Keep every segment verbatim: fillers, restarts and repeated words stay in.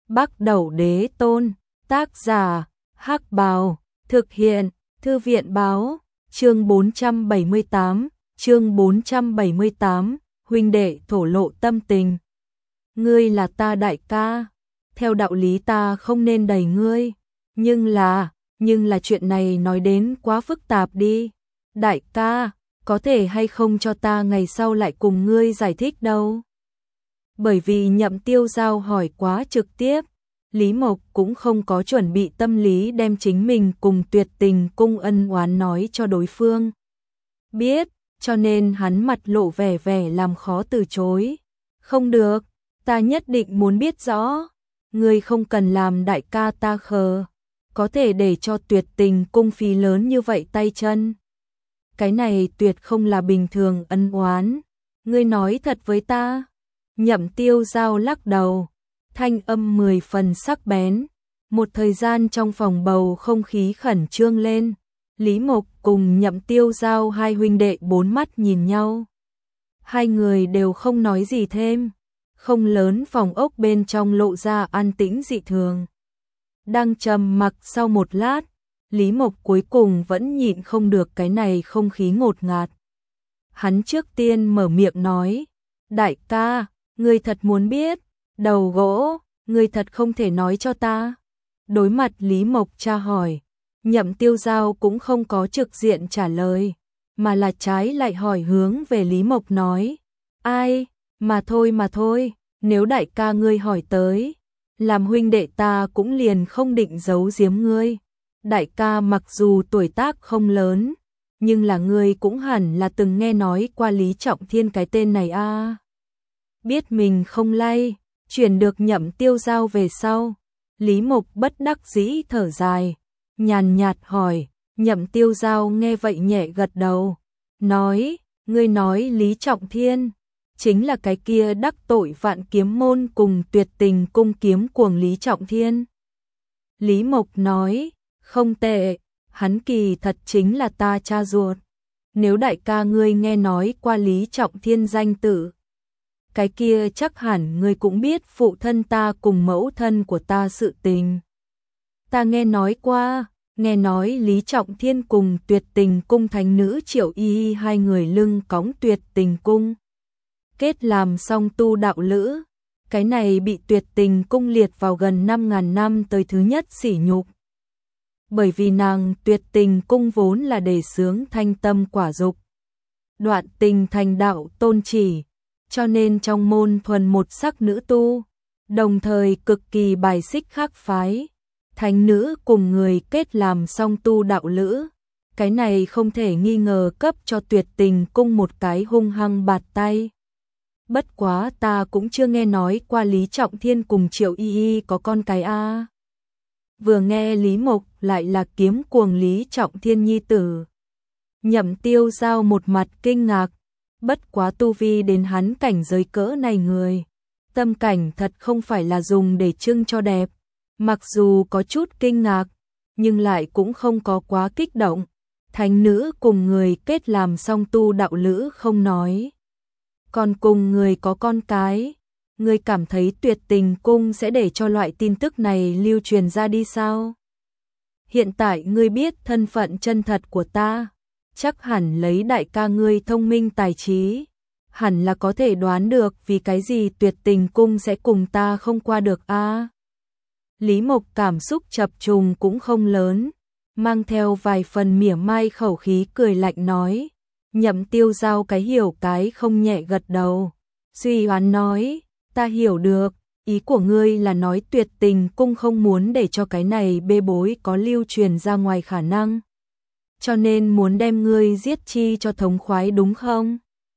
Bắc Đẩu Đế Tôn, tác giả, Hắc Bào, thực hiện, Thư viện Báo, chương bốn trăm bảy mươi tám, chương bốn trăm bảy mươi tám, huynh đệ thổ lộ tâm tình. Ngươi là ta đại ca, theo đạo lý ta không nên đẩy ngươi, nhưng là, nhưng là chuyện này nói đến quá phức tạp đi. Đại ca, có thể hay không cho ta ngày sau lại cùng ngươi giải thích đâu. Bởi vì Nhậm Tiêu Giao hỏi quá trực tiếp, Lý Mộc cũng không có chuẩn bị tâm lý đem chính mình cùng Tuyệt Tình Cung ân oán nói cho đối phương biết, cho nên hắn mặt lộ vẻ vẻ làm khó từ chối. Không được, ta nhất định muốn biết rõ, ngươi không cần làm đại ca ta khờ, có thể để cho Tuyệt Tình Cung phí lớn như vậy tay chân. Cái này tuyệt không là bình thường ân oán, ngươi nói thật với ta. Nhậm Tiêu Giao lắc đầu, thanh âm mười phần sắc bén. Một thời gian trong phòng bầu không khí khẩn trương lên, Lý Mộc cùng Nhậm Tiêu Giao hai huynh đệ bốn mắt nhìn nhau. Hai người đều không nói gì thêm, không lớn phòng ốc bên trong lộ ra an tĩnh dị thường. Đang trầm mặc sau một lát, Lý Mộc cuối cùng vẫn nhịn không được cái này không khí ngột ngạt. Hắn trước tiên mở miệng nói, đại ca, ngươi thật muốn biết, đầu gỗ, ngươi thật không thể nói cho ta. Đối mặt Lý Mộc tra hỏi, Nhậm Tiêu Giao cũng không có trực diện trả lời, mà là trái lại hỏi hướng về Lý Mộc nói, ai, mà thôi mà thôi, nếu đại ca ngươi hỏi tới, làm huynh đệ ta cũng liền không định giấu giếm ngươi. Đại ca mặc dù tuổi tác không lớn, nhưng là ngươi cũng hẳn là từng nghe nói qua Lý Trọng Thiên cái tên này a. À. Biết mình không lay, chuyển được Nhậm Tiêu Giao về sau, Lý Mộc bất đắc dĩ thở dài, nhàn nhạt hỏi. Nhậm Tiêu Giao nghe vậy nhẹ gật đầu, nói, ngươi nói Lý Trọng Thiên chính là cái kia đắc tội Vạn Kiếm môn cùng Tuyệt Tình cung kiếm cuồng Lý Trọng Thiên. Lý Mộc nói, không tệ, hắn kỳ thật chính là ta cha ruột. Nếu đại ca ngươi nghe nói qua Lý Trọng Thiên danh tự, cái kia chắc hẳn ngươi cũng biết phụ thân ta cùng mẫu thân của ta sự tình. Ta nghe nói qua, nghe nói Lý Trọng Thiên cùng Tuyệt Tình cung thánh nữ Triệu Y Y hai người lưng cõng Tuyệt Tình cung, kết làm song tu đạo lữ. Cái này bị Tuyệt Tình cung liệt vào gần năm ngàn năm tới thứ nhất sỉ nhục. Bởi vì nàng Tuyệt Tình cung vốn là đề xướng thanh tâm quả dục, đoạn tình thành đạo tôn chỉ, cho nên trong môn thuần một sắc nữ tu, đồng thời cực kỳ bài xích khác phái. Thánh nữ cùng người kết làm song tu đạo lữ, cái này không thể nghi ngờ cấp cho Tuyệt Tình cung một cái hung hăng bạt tay. Bất quá ta cũng chưa nghe nói qua Lý Trọng Thiên cùng Triệu Y Y có con cái a. À. Vừa nghe Lý Mộc lại là kiếm cuồng Lý Trọng Thiên nhi tử, Nhậm Tiêu Giao một mặt kinh ngạc. Bất quá tu vi đến hắn cảnh giới cỡ này người, tâm cảnh thật không phải là dùng để trưng cho đẹp. Mặc dù có chút kinh ngạc, nhưng lại cũng không có quá kích động. Thánh nữ cùng người kết làm song tu đạo lữ không nói, còn cùng người có con cái. Ngươi cảm thấy Tuyệt Tình cung sẽ để cho loại tin tức này lưu truyền ra đi sao? Hiện tại ngươi biết thân phận chân thật của ta, chắc hẳn lấy đại ca ngươi thông minh tài trí, hẳn là có thể đoán được vì cái gì Tuyệt Tình cung sẽ cùng ta không qua được a. À. Lý Mộc cảm xúc chập trùng cũng không lớn, mang theo vài phần mỉa mai khẩu khí cười lạnh nói. Nhậm Tiêu Giao cái hiểu cái không nhẹ gật đầu, suy đoán nói, ta hiểu được, ý của ngươi là nói Tuyệt Tình cung không muốn để cho cái này bê bối có lưu truyền ra ngoài khả năng, cho nên muốn đem ngươi giết chi cho thống khoái đúng không?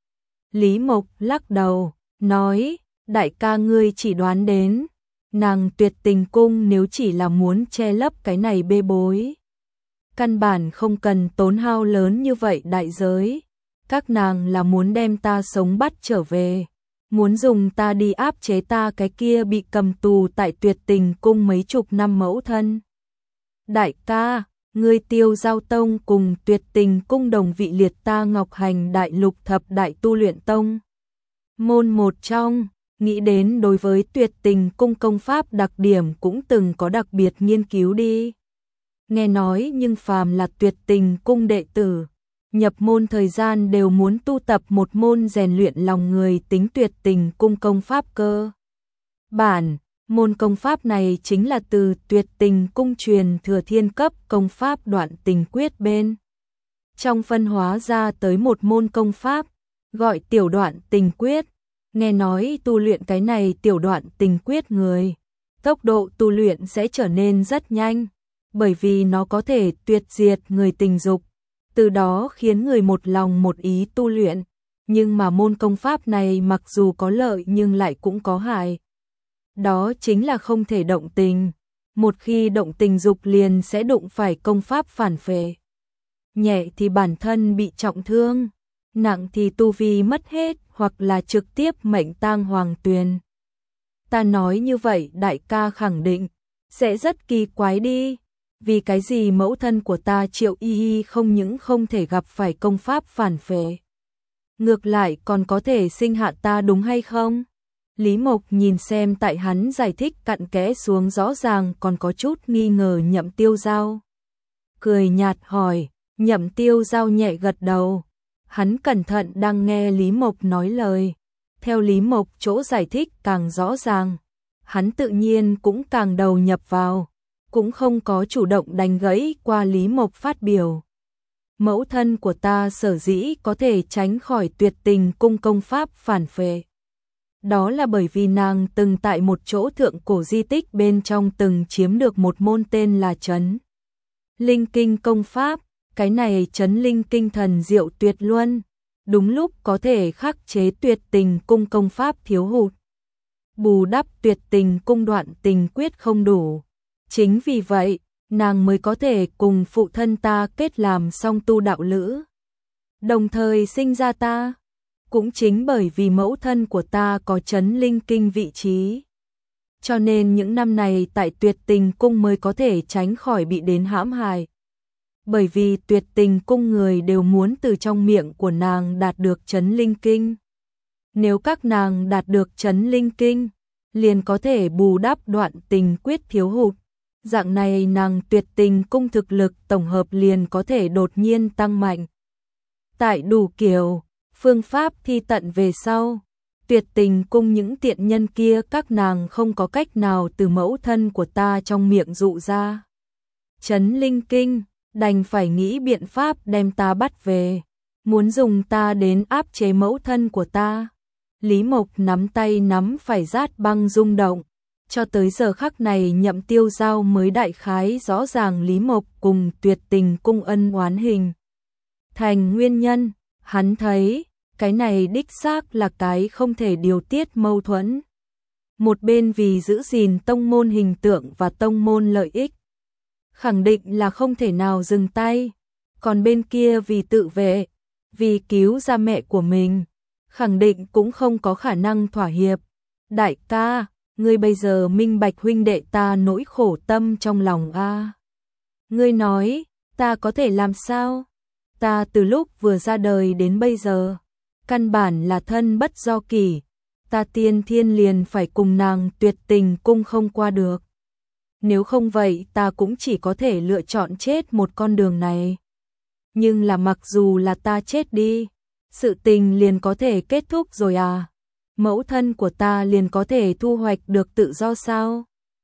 Lý Mộc lắc đầu, nói, đại ca ngươi chỉ đoán đến, nàng Tuyệt Tình cung nếu chỉ là muốn che lấp cái này bê bối, căn bản không cần tốn hao lớn như vậy đại giới. Các nàng là muốn đem ta sống bắt trở về, muốn dùng ta đi áp chế ta cái kia bị cầm tù tại Tuyệt Tình cung mấy chục năm mẫu thân. Đại ca, ngươi Tiêu Giao tông cùng Tuyệt Tình cung đồng vị liệt ta Ngọc Hành đại lục thập đại tu luyện tông môn một trong, nghĩ đến đối với Tuyệt Tình cung công pháp đặc điểm cũng từng có đặc biệt nghiên cứu đi. Nghe nói nhưng phàm là Tuyệt Tình cung đệ tử, nhập môn thời gian đều muốn tu tập một môn rèn luyện lòng người tính Tuyệt Tình cung công pháp cơ. Bản, môn công pháp này chính là từ Tuyệt Tình cung truyền thừa thiên cấp công pháp Đoạn Tình Quyết bên trong phân hóa ra tới một môn công pháp, gọi tiểu Đoạn Tình Quyết. Nghe nói tu luyện cái này tiểu Đoạn Tình Quyết người, tốc độ tu luyện sẽ trở nên rất nhanh, bởi vì nó có thể tuyệt diệt người tình dục, từ đó khiến người một lòng một ý tu luyện. Nhưng mà môn công pháp này mặc dù có lợi nhưng lại cũng có hại. Đó chính là không thể động tình, một khi động tình dục liền sẽ đụng phải công pháp phản phệ. Nhẹ thì bản thân bị trọng thương, nặng thì tu vi mất hết hoặc là trực tiếp mệnh tang hoàng tuyền. Ta nói như vậy đại ca khẳng định sẽ rất kỳ quái đi, vì cái gì mẫu thân của ta Triệu Y Y không những không thể gặp phải công pháp phản phệ, ngược lại còn có thể sinh hạ ta đúng hay không? Lý Mộc nhìn xem tại hắn giải thích cặn kẽ xuống rõ ràng còn có chút nghi ngờ Nhậm Tiêu Giao. Cười nhạt hỏi, Nhậm Tiêu Giao nhẹ gật đầu. Hắn cẩn thận đang nghe Lý Mộc nói lời. Theo Lý Mộc chỗ giải thích càng rõ ràng, hắn tự nhiên cũng càng đầu nhập vào, cũng không có chủ động đánh gãy qua Lý Mộc phát biểu. Mẫu thân của ta sở dĩ có thể tránh khỏi Tuyệt Tình cung công pháp phản phệ, đó là bởi vì nàng từng tại một chỗ thượng cổ di tích bên trong từng chiếm được một môn tên là Trấn Linh Kinh công pháp. Cái này Trấn Linh Kinh thần diệu tuyệt luân, đúng lúc có thể khắc chế Tuyệt Tình cung công pháp thiếu hụt, bù đắp Tuyệt Tình cung Đoạn Tình Quyết không đủ. Chính vì vậy, nàng mới có thể cùng phụ thân ta kết làm song tu đạo lữ, đồng thời sinh ra ta. Cũng chính bởi vì mẫu thân của ta có Trấn Linh Kinh vị trí, cho nên những năm này tại Tuyệt Tình cung mới có thể tránh khỏi bị đến hãm hại. Bởi vì Tuyệt Tình cung người đều muốn từ trong miệng của nàng đạt được Trấn Linh Kinh. Nếu các nàng đạt được Trấn Linh Kinh, liền có thể bù đắp Đoạn Tình Quyết thiếu hụt. Dạng này nàng Tuyệt Tình cung thực lực tổng hợp liền có thể đột nhiên tăng mạnh. Tại đủ kiểu phương pháp thi tận về sau, Tuyệt Tình cung những tiện nhân kia các nàng không có cách nào từ mẫu thân của ta trong miệng dụ ra Trấn Linh Kinh, đành phải nghĩ biện pháp đem ta bắt về, muốn dùng ta đến áp chế mẫu thân của ta. Lý Mộc nắm tay nắm phải rát băng rung động, cho tới giờ khắc này Nhậm Tiêu Giao mới đại khái rõ ràng Lý Mộc cùng Tuyệt Tình cung ân oán hình thành nguyên nhân. Hắn thấy cái này đích xác là cái không thể điều tiết mâu thuẫn. Một bên vì giữ gìn tông môn hình tượng và tông môn lợi ích, khẳng định là không thể nào dừng tay. Còn bên kia vì tự vệ, vì cứu ra mẹ của mình, khẳng định cũng không có khả năng thỏa hiệp. Đại ca, ngươi bây giờ minh bạch huynh đệ ta nỗi khổ tâm trong lòng a. Ngươi nói, ta có thể làm sao? Ta từ lúc vừa ra đời đến bây giờ, căn bản là thân bất do kỷ, ta tiên thiên liền phải cùng nàng Tuyệt Tình cung không qua được. Nếu không vậy ta cũng chỉ có thể lựa chọn chết một con đường này. Nhưng là mặc dù là ta chết đi, sự tình liền có thể kết thúc rồi à? Mẫu thân của ta liền có thể thu hoạch được tự do sao?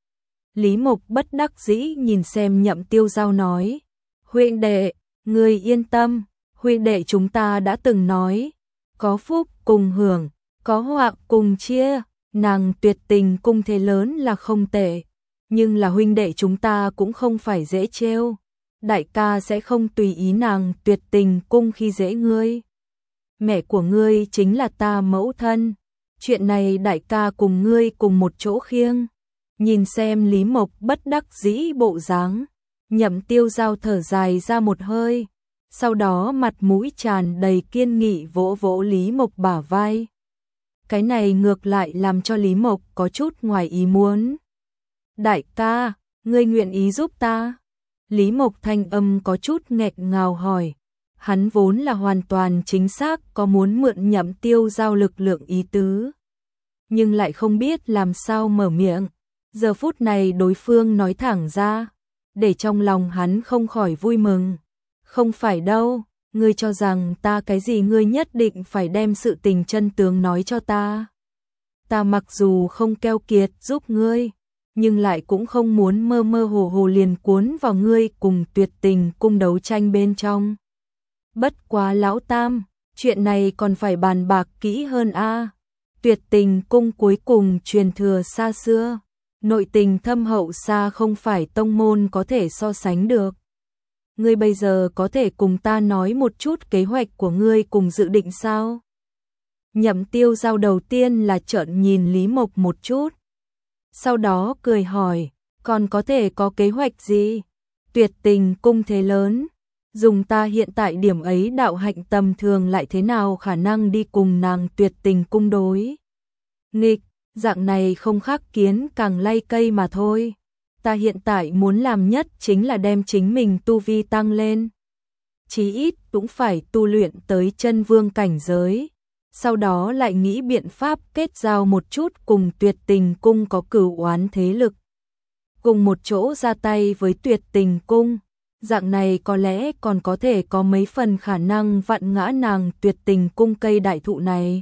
Lý Mộc bất đắc dĩ nhìn xem Nhậm Tiêu Giao nói, huynh đệ, ngươi yên tâm, huynh đệ chúng ta đã từng nói, có phúc cùng hưởng, có họa cùng chia, nàng Tuyệt Tình cung thế lớn là không tệ, nhưng là huynh đệ chúng ta cũng không phải dễ trêu. Đại ca sẽ không tùy ý nàng Tuyệt Tình cung khi dễ ngươi. Mẹ của ngươi chính là ta mẫu thân, chuyện này đại ca cùng ngươi cùng một chỗ khiêng. Nhìn xem Lý Mộc bất đắc dĩ bộ dáng, Nhậm Tiêu Giao thở dài ra một hơi, sau đó mặt mũi tràn đầy kiên nghị vỗ vỗ Lý Mộc bả vai. Cái này ngược lại làm cho Lý Mộc có chút ngoài ý muốn. Đại ca, ngươi nguyện ý giúp ta? Lý Mộc thanh âm có chút nghẹn ngào hỏi. Hắn vốn là hoàn toàn chính xác có muốn mượn Nhậm Tiêu Giao lực lượng ý tứ. nhưng lại không biết làm sao mở miệng. Giờ phút này đối phương nói thẳng ra, để trong lòng hắn không khỏi vui mừng. Không phải đâu, ngươi cho rằng ta cái gì, ngươi nhất định phải đem sự tình chân tướng nói cho ta. Ta mặc dù không keo kiệt giúp ngươi, nhưng lại cũng không muốn mơ mơ hồ hồ liền cuốn vào ngươi cùng Tuyệt Tình Cung đấu tranh bên trong. Bất quá lão tam, chuyện này còn phải bàn bạc kỹ hơn a. Tuyệt Tình Cung cuối cùng truyền thừa xa xưa, nội tình thâm hậu xa không phải tông môn có thể so sánh được. Ngươi bây giờ có thể cùng ta nói một chút kế hoạch của ngươi cùng dự định sao? Nhậm Tiêu Giao đầu tiên là trợn nhìn Lý Mộc một chút, sau đó cười hỏi, còn có thể có kế hoạch gì? Tuyệt Tình Cung thế lớn, dùng ta hiện tại điểm ấy đạo hạnh tầm thường lại thế nào khả năng đi cùng nàng Tuyệt Tình Cung đối nghịch, dạng này không khác kiến càng lay cây mà thôi. Ta hiện tại muốn làm nhất chính là đem chính mình tu vi tăng lên, chí ít cũng phải tu luyện tới chân vương cảnh giới, sau đó lại nghĩ biện pháp kết giao một chút cùng Tuyệt Tình Cung có cửu oán thế lực, cùng một chỗ ra tay với Tuyệt Tình Cung, dạng này có lẽ còn có thể có mấy phần khả năng vặn ngã nàng Tuyệt Tình Cung cây đại thụ này.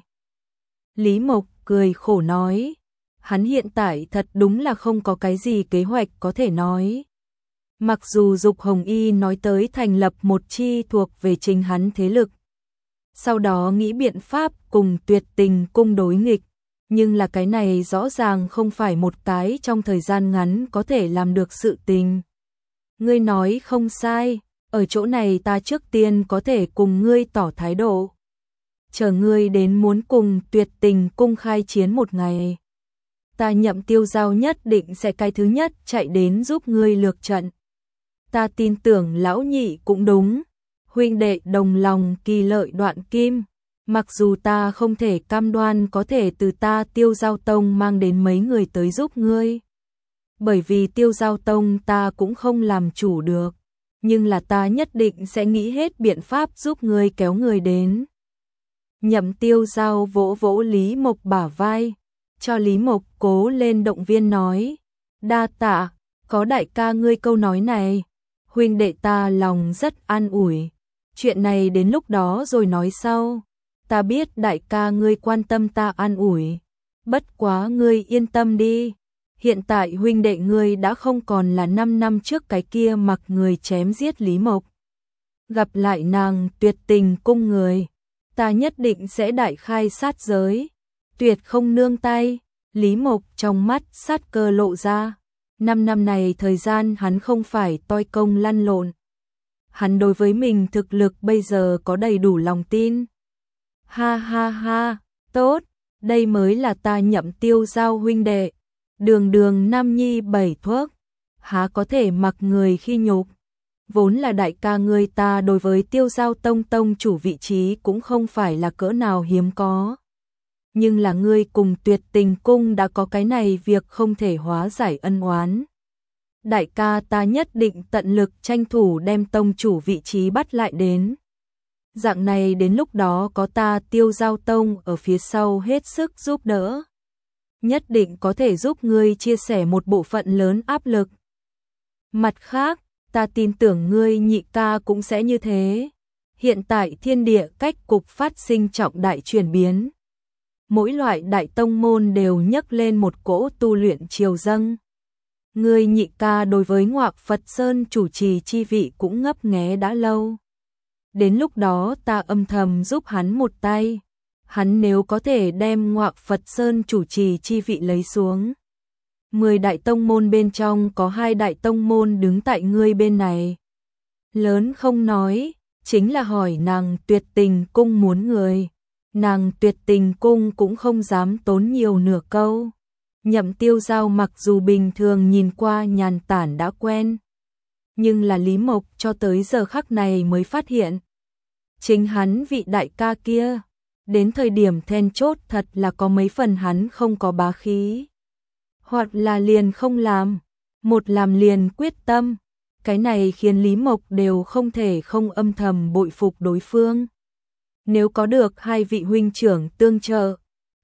Lý Mộc cười khổ nói, hắn hiện tại thật đúng là không có cái gì kế hoạch có thể nói. Mặc dù Dục Hồng Y nói tới thành lập một chi thuộc về chính hắn thế lực, sau đó nghĩ biện pháp cùng Tuyệt Tình Cung đối nghịch, nhưng là cái này rõ ràng không phải một cái trong thời gian ngắn có thể làm được sự tình. Ngươi nói không sai, ở chỗ này ta trước tiên có thể cùng ngươi tỏ thái độ. Chờ ngươi đến muốn cùng Tuyệt Tình Cung khai chiến một ngày, ta Nhậm Tiêu Giao nhất định sẽ cái thứ nhất chạy đến giúp ngươi lược trận. Ta tin tưởng lão nhị cũng đúng, huynh đệ đồng lòng kỳ lợi đoạn kim, mặc dù ta không thể cam đoan có thể từ ta Tiêu Giao Tông mang đến mấy người tới giúp ngươi, bởi vì Tiêu Giao Tông ta cũng không làm chủ được, nhưng là ta nhất định sẽ nghĩ hết biện pháp giúp ngươi kéo người đến. Nhậm Tiêu Giao vỗ vỗ Lý Mộc bả vai, cho Lý Mộc cố lên động viên nói, đa tạ, có đại ca ngươi câu nói này, huynh đệ ta lòng rất an ủi, chuyện này đến lúc đó rồi nói sau, ta biết đại ca ngươi quan tâm ta an ủi, bất quá ngươi yên tâm đi, hiện tại huynh đệ ngươi đã không còn là năm năm trước cái kia mặc người chém giết Lý Mộc. Gặp lại nàng Tuyệt Tình Cung người, ta nhất định sẽ đại khai sát giới, tuyệt không nương tay. Lý Mộc trong mắt sát cơ lộ ra, năm năm này thời gian hắn không phải toi công lăn lộn. Hắn đối với mình thực lực bây giờ có đầy đủ lòng tin. Ha ha ha, tốt, đây mới là ta Nhậm Tiêu Giao huynh đệ. Đường đường nam nhi bảy thuốc, há có thể mặc người khi nhục. Vốn là đại ca ngươi ta đối với Tiêu Giao Tông tông chủ vị trí cũng không phải là cỡ nào hiếm có. Nhưng là ngươi cùng Tuyệt Tình Cung đã có cái này việc không thể hóa giải ân oán. Đại ca ta nhất định tận lực tranh thủ đem tông chủ vị trí bắt lại đến. Dạng này đến lúc đó có ta Tiêu Giao Tông ở phía sau hết sức giúp đỡ, nhất định có thể giúp ngươi chia sẻ một bộ phận lớn áp lực. Mặt khác, ta tin tưởng ngươi nhị ca cũng sẽ như thế. Hiện tại thiên địa cách cục phát sinh trọng đại chuyển biến. Mỗi loại đại tông môn đều nhấc lên một cỗ tu luyện triều dâng. Ngươi nhị ca đối với Ngoạc Phật Sơn chủ trì chi vị cũng ngấp nghé đã lâu. Đến lúc đó ta âm thầm giúp hắn một tay. Hắn nếu có thể đem Ngoạc Phật Sơn chủ trì chi vị lấy xuống, mười đại tông môn bên trong có hai đại tông môn đứng tại ngươi bên này. Lớn không nói, chính là hỏi nàng Tuyệt Tình Cung muốn người. Nàng Tuyệt Tình Cung cũng không dám tốn nhiều nửa câu. Nhậm Tiêu Giao mặc dù bình thường nhìn qua nhàn tản đã quen, nhưng là Lý Mộc cho tới giờ khắc này mới phát hiện, chính hắn vị đại ca kia, đến thời điểm then chốt thật là có mấy phần hắn không có bá khí. Hoặc là liền không làm, một làm liền quyết tâm. Cái này khiến Lý Mộc đều không thể không âm thầm bội phục đối phương. Nếu có được hai vị huynh trưởng tương trợ,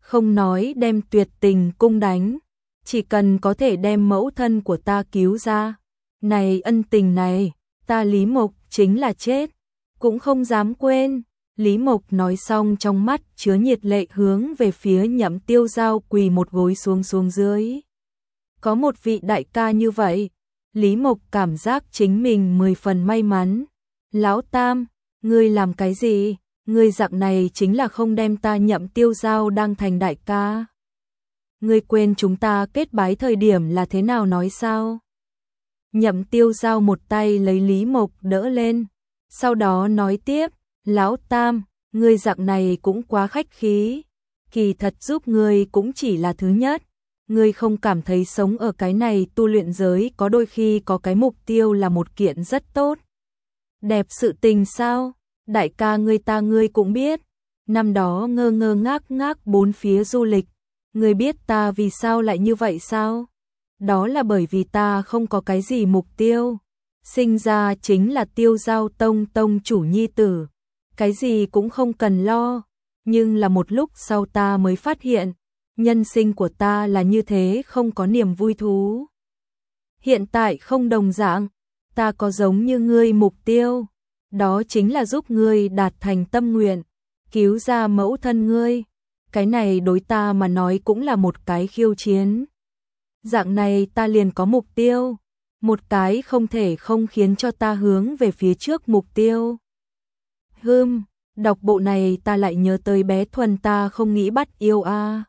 không nói đem tuyệt tình cung đánh, chỉ cần có thể đem mẫu thân của ta cứu ra. Này ân tình này, ta Lý Mộc chính là chết, cũng không dám quên. Lý Mộc nói xong trong mắt chứa nhiệt lệ hướng về phía Nhậm Tiêu Giao quỳ một gối xuống xuống dưới. Có một vị đại ca như vậy, Lý Mộc cảm giác chính mình mười phần may mắn. Lão Tam, ngươi làm cái gì? Ngươi dạng này chính là không đem ta Nhậm Tiêu Giao đang thành đại ca. Ngươi quên chúng ta kết bái thời điểm là thế nào nói sao? Nhậm Tiêu Giao một tay lấy Lý Mộc đỡ lên, sau đó nói tiếp, Lão Tam, ngươi dạng này cũng quá khách khí, kỳ thật giúp ngươi cũng chỉ là thứ nhất. Ngươi không cảm thấy sống ở cái này tu luyện giới có đôi khi có cái mục tiêu là một kiện rất tốt đẹp sự tình sao? Đại ca ngươi ta ngươi cũng biết, năm đó ngơ ngơ ngác ngác bốn phía du lịch, ngươi biết ta vì sao lại như vậy sao? Đó là bởi vì ta không có cái gì mục tiêu, sinh ra chính là Tiêu Giao Tông tông chủ nhi tử, cái gì cũng không cần lo, nhưng là một lúc sau ta mới phát hiện, nhân sinh của ta là như thế không có niềm vui thú. Hiện tại không đồng dạng, ta có giống như ngươi mục tiêu, đó chính là giúp ngươi đạt thành tâm nguyện, cứu ra mẫu thân ngươi. Cái này đối ta mà nói cũng là một cái khiêu chiến. Dạng này ta liền có mục tiêu, một cái không thể không khiến cho ta hướng về phía trước mục tiêu. Hừm, đọc bộ này ta lại nhớ tới bé Thuần ta không nghĩ bắt yêu a.